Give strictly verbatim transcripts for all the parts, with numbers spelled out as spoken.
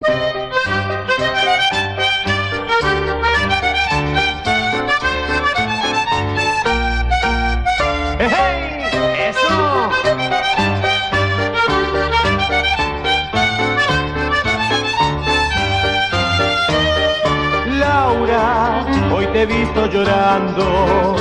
Hoy te he visto llorando,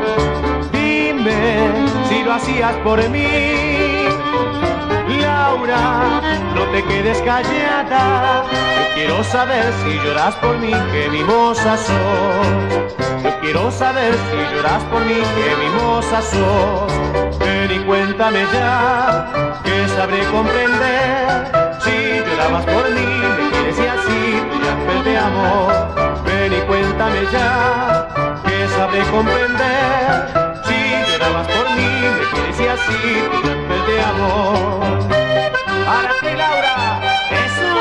dime si lo hacías por mí. Laura, no te quedes callada, yo quiero saber si lloras por mí, que mimosa sos. Yo quiero saber si lloras por mí, que mimosa sos. Ven y cuéntame ya, que sabré comprender. Si llorabas por mí, me quieres y así, brillantes de amor. Ven y cuéntame ya, que sabré comprender. Si llorabas por mí, me quieres y así, brillantes de amor. Para ti, Laura, eso.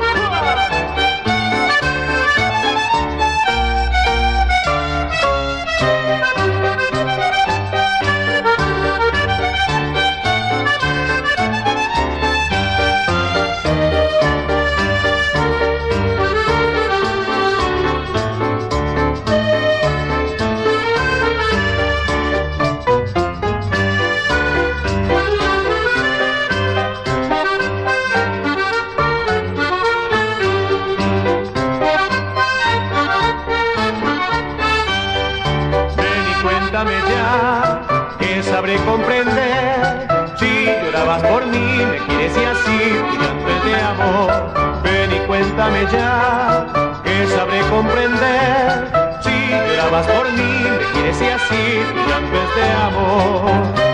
Cuéntame ya, que sabré comprender. Si llorabas por mí, me quieres y así, brillantes de amor. Ven y cuéntame ya, que sabré comprender. Si llorabas por mí, me quieres y así, brillantes de amor.